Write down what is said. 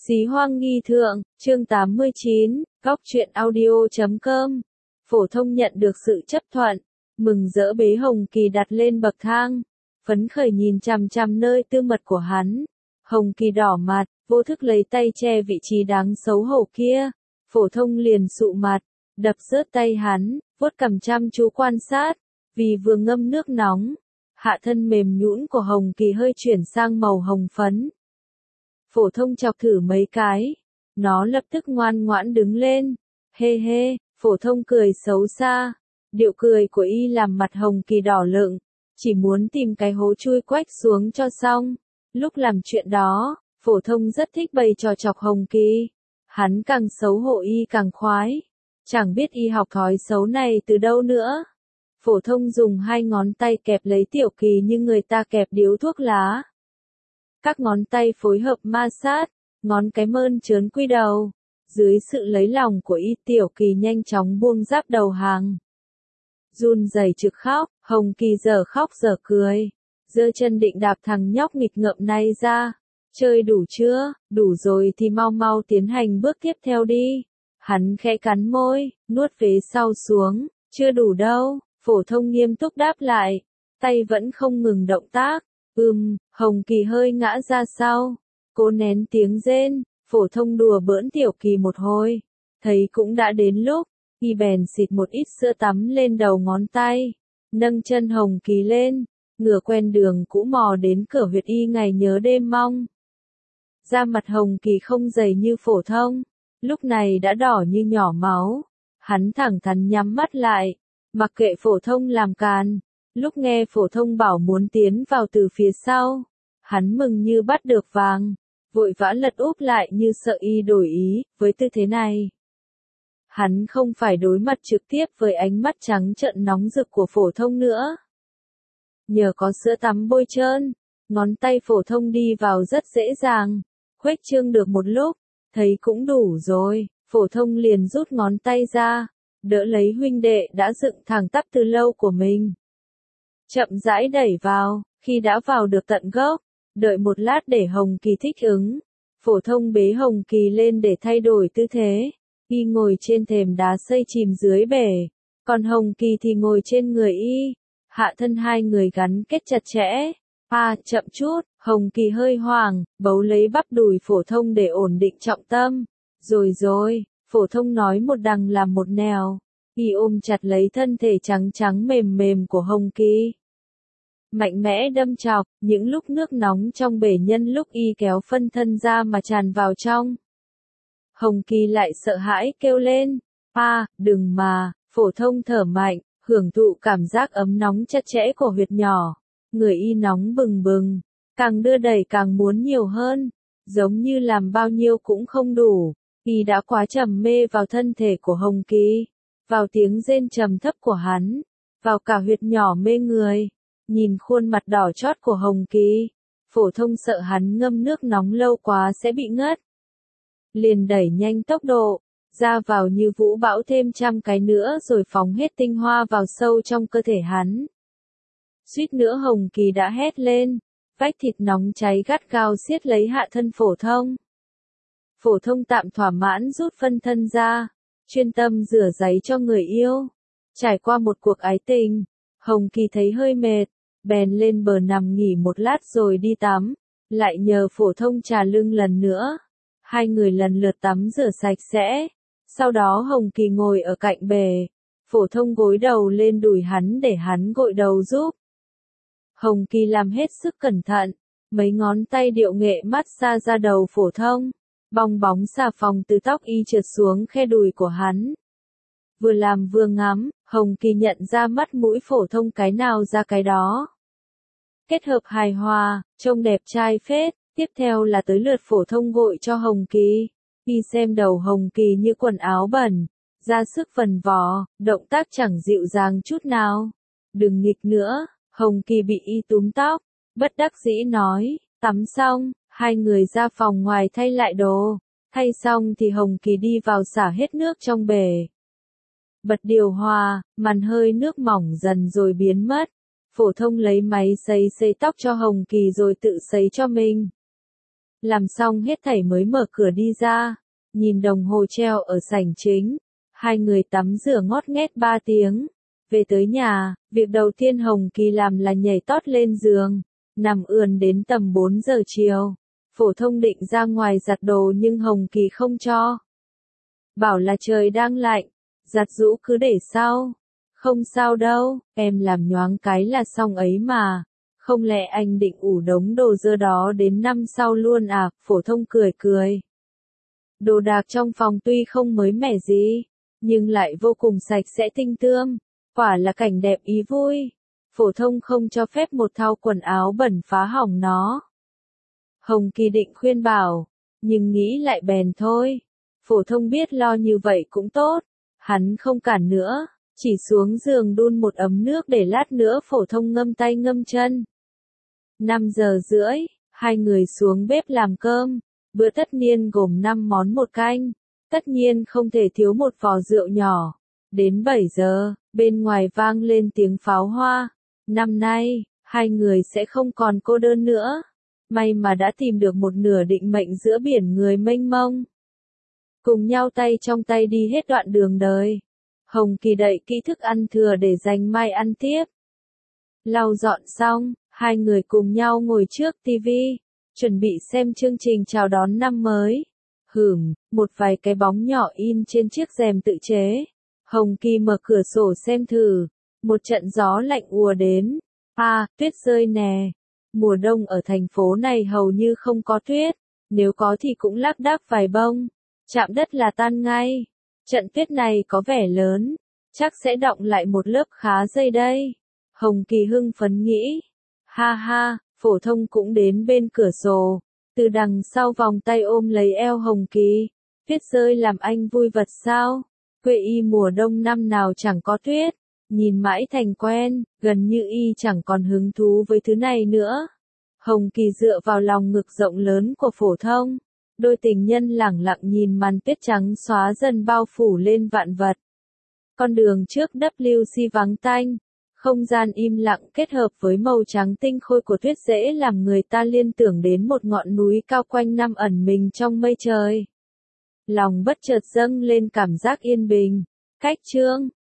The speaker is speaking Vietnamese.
Xí hoang nghi thượng, chương 89, góc truyện audio.com. Phổ thông nhận được sự chấp thuận, mừng rỡ bế Hồng Kỳ đặt lên bậc thang, phấn khởi nhìn chằm chằm nơi tư mật của hắn. Hồng Kỳ đỏ mặt, vô thức lấy tay che vị trí đáng xấu hổ kia, phổ thông liền sụ mặt, đập rớt tay hắn, vuốt cằm chăm chú quan sát, vì vừa ngâm nước nóng, hạ thân mềm nhũn của Hồng Kỳ hơi chuyển sang màu hồng phấn. Phổ thông chọc thử mấy cái, nó lập tức ngoan ngoãn đứng lên, hê hê, phổ thông cười xấu xa, điệu cười của y làm mặt Hồng Kỳ đỏ lựng, chỉ muốn tìm cái hố chui quách xuống cho xong. Lúc làm chuyện đó, phổ thông rất thích bày trò chọc Hồng Kỳ, hắn càng xấu hổ y càng khoái, chẳng biết y học thói xấu này từ đâu nữa. Phổ thông dùng hai ngón tay kẹp lấy Tiểu Kỳ như người ta kẹp điếu thuốc lá. Các ngón tay phối hợp ma sát, ngón cái mơn trớn quy đầu. Dưới sự lấy lòng của y, Tiểu Kỳ nhanh chóng buông giáp đầu hàng. Run rẩy trực khóc, Hồng Kỳ giờ khóc giờ cười, giơ chân định đạp thằng nhóc nghịch ngợm này ra. Chơi đủ chưa? Đủ rồi thì mau mau tiến hành bước tiếp theo đi. Hắn khẽ cắn môi, nuốt vế sau xuống. Chưa đủ đâu, phổ thông nghiêm túc đáp lại, tay vẫn không ngừng động tác. Hồng Kỳ hơi ngã ra sau, cố nén tiếng rên, phổ thông đùa bỡn Tiểu Kỳ một hồi, thấy cũng đã đến lúc, y bèn xịt một ít sữa tắm lên đầu ngón tay, nâng chân Hồng Kỳ lên, ngửa quen đường cũ mò đến cửa huyệt y ngày nhớ đêm mong. Da mặt Hồng Kỳ không dày như phổ thông, lúc này đã đỏ như nhỏ máu, hắn thẳng thắn nhắm mắt lại, mặc kệ phổ thông làm càn. Lúc nghe phổ thông bảo muốn tiến vào từ phía sau, hắn mừng như bắt được vàng, vội vã lật úp lại như sợ y đổi ý. Với tư thế này, hắn không phải đối mặt trực tiếp với ánh mắt trắng trợn nóng rực của phổ thông nữa. Nhờ có sữa tắm bôi trơn, ngón tay phổ thông đi vào rất dễ dàng, khuếch trương được một lúc, thấy cũng đủ rồi, phổ thông liền rút ngón tay ra, đỡ lấy huynh đệ đã dựng thẳng tắp từ lâu của mình. Chậm rãi đẩy vào, khi đã vào được tận gốc, đợi một lát để Hồng Kỳ thích ứng. Phổ thông bế Hồng Kỳ lên để thay đổi tư thế, y ngồi trên thềm đá xây chìm dưới bể, còn Hồng Kỳ thì ngồi trên người y, hạ thân hai người gắn kết chặt chẽ. Chậm chút, Hồng Kỳ hơi hoảng, bấu lấy bắp đùi phổ thông để ổn định trọng tâm. Rồi, phổ thông nói một đằng làm một nẻo. Y ôm chặt lấy thân thể trắng trắng mềm mềm của Hồng Kỳ. Mạnh mẽ đâm chọc, những lúc nước nóng trong bể nhân lúc y kéo phân thân ra mà tràn vào trong. Hồng Kỳ lại sợ hãi kêu lên, đừng mà, phổ thông thở mạnh, hưởng thụ cảm giác ấm nóng chặt chẽ của huyệt nhỏ. Người y nóng bừng bừng, càng đưa đẩy càng muốn nhiều hơn, giống như làm bao nhiêu cũng không đủ. Y đã quá trầm mê vào thân thể của Hồng Kỳ, vào tiếng rên trầm thấp của hắn, vào cả huyệt nhỏ mê người. Nhìn khuôn mặt đỏ chót của Hồng Kỳ, phổ thông sợ hắn ngâm nước nóng lâu quá sẽ bị ngất. Liền đẩy nhanh tốc độ, ra vào như vũ bão thêm trăm cái nữa rồi phóng hết tinh hoa vào sâu trong cơ thể hắn. Suýt nữa Hồng Kỳ đã hét lên, vách thịt nóng cháy gắt gao siết lấy hạ thân phổ thông. Phổ thông tạm thỏa mãn rút phân thân ra, chuyên tâm rửa giấy cho người yêu. Trải qua một cuộc ái tình, Hồng Kỳ thấy hơi mệt, bèn lên bờ nằm nghỉ một lát rồi đi tắm, lại nhờ phổ thông trà lưng lần nữa. Hai người lần lượt tắm rửa sạch sẽ, sau đó Hồng Kỳ ngồi ở cạnh bể, phổ thông gối đầu lên đùi hắn để hắn gội đầu giúp. Hồng Kỳ làm hết sức cẩn thận, mấy ngón tay điệu nghệ massage ra đầu phổ thông, bong bóng xà phòng từ tóc y trượt xuống khe đùi của hắn. Vừa làm vừa ngắm, Hồng Kỳ nhận ra mắt mũi phổ thông cái nào ra cái đó. Kết hợp hài hòa, trông đẹp trai phết. Tiếp theo là tới lượt phổ thông gội cho Hồng Kỳ. Y xem đầu Hồng Kỳ như quần áo bẩn, ra sức vần vò, động tác chẳng dịu dàng chút nào. Đừng nghịch nữa, Hồng Kỳ bị y túm tóc, bất đắc dĩ nói, tắm xong, hai người ra phòng ngoài thay lại đồ. Thay xong thì Hồng Kỳ đi vào xả hết nước trong bể. Bật điều hòa, màn hơi nước mỏng dần rồi biến mất. Phổ thông lấy máy sấy tóc cho Hồng Kỳ rồi tự sấy cho mình. Làm xong hết thảy mới mở cửa đi ra, nhìn đồng hồ treo ở sảnh chính, hai người tắm rửa ngót nghét 3 tiếng. Về tới nhà, việc đầu tiên Hồng Kỳ làm là nhảy tót lên giường, nằm ườn đến tầm 4 giờ chiều. Phổ Thông định ra ngoài giặt đồ nhưng Hồng Kỳ không cho. Bảo là trời đang lạnh, giặt giũ cứ để sau. Không sao đâu, em làm nhoáng cái là xong ấy mà. Không lẽ anh định ủ đống đồ dơ đó đến năm sau luôn à? Phổ Thông cười cười. Đồ đạc trong phòng tuy không mới mẻ gì, nhưng lại vô cùng sạch sẽ tinh tươm. Quả là cảnh đẹp ý vui. Phổ Thông không cho phép một thau quần áo bẩn phá hỏng nó. Hồng Kỳ định khuyên bảo, nhưng nghĩ lại bèn thôi. Phổ Thông biết lo như vậy cũng tốt. Hắn không cản nữa, chỉ xuống giường đun một ấm nước để lát nữa Phổ Thông ngâm tay ngâm chân. 5 giờ rưỡi, hai người xuống bếp làm cơm. Bữa tất niên gồm 5 món một canh. Tất nhiên không thể thiếu một vò rượu nhỏ. Đến 7 giờ, bên ngoài vang lên tiếng pháo hoa. Năm nay, hai người sẽ không còn cô đơn nữa. May mà đã tìm được một nửa định mệnh giữa biển người mênh mông. Cùng nhau tay trong tay đi hết đoạn đường đời. Hồng Kỳ đậy kỹ thức ăn thừa để dành mai ăn tiếp. Lau dọn xong, hai người cùng nhau ngồi trước tivi, chuẩn bị xem chương trình chào đón năm mới. Một vài cái bóng nhỏ in trên chiếc rèm tự chế. Hồng Kỳ mở cửa sổ xem thử. Một trận gió lạnh ùa đến. Tuyết rơi nè. Mùa đông ở thành phố này hầu như không có tuyết. Nếu có thì cũng lác đác vài bông. Chạm đất là tan ngay. Trận tuyết này có vẻ lớn. Chắc sẽ đọng lại một lớp khá dày đây. Hồng Kỳ hưng phấn nghĩ. Ha ha, Phổ Thông cũng đến bên cửa sổ. Từ đằng sau vòng tay ôm lấy eo Hồng Kỳ. Tuyết rơi làm anh vui vật sao? Quê y mùa đông năm nào chẳng có tuyết. Nhìn mãi thành quen, gần như y chẳng còn hứng thú với thứ này nữa. Hồng Kỳ dựa vào lòng ngực rộng lớn của Phổ Thông. Đôi tình nhân lẳng lặng nhìn màn tuyết trắng xóa dần bao phủ lên vạn vật. Con đường trước WC vắng tanh. Không gian im lặng kết hợp với màu trắng tinh khôi của tuyết dễ làm người ta liên tưởng đến một ngọn núi cao quanh năm ẩn mình trong mây trời. Lòng bất chợt dâng lên cảm giác yên bình. Cách chương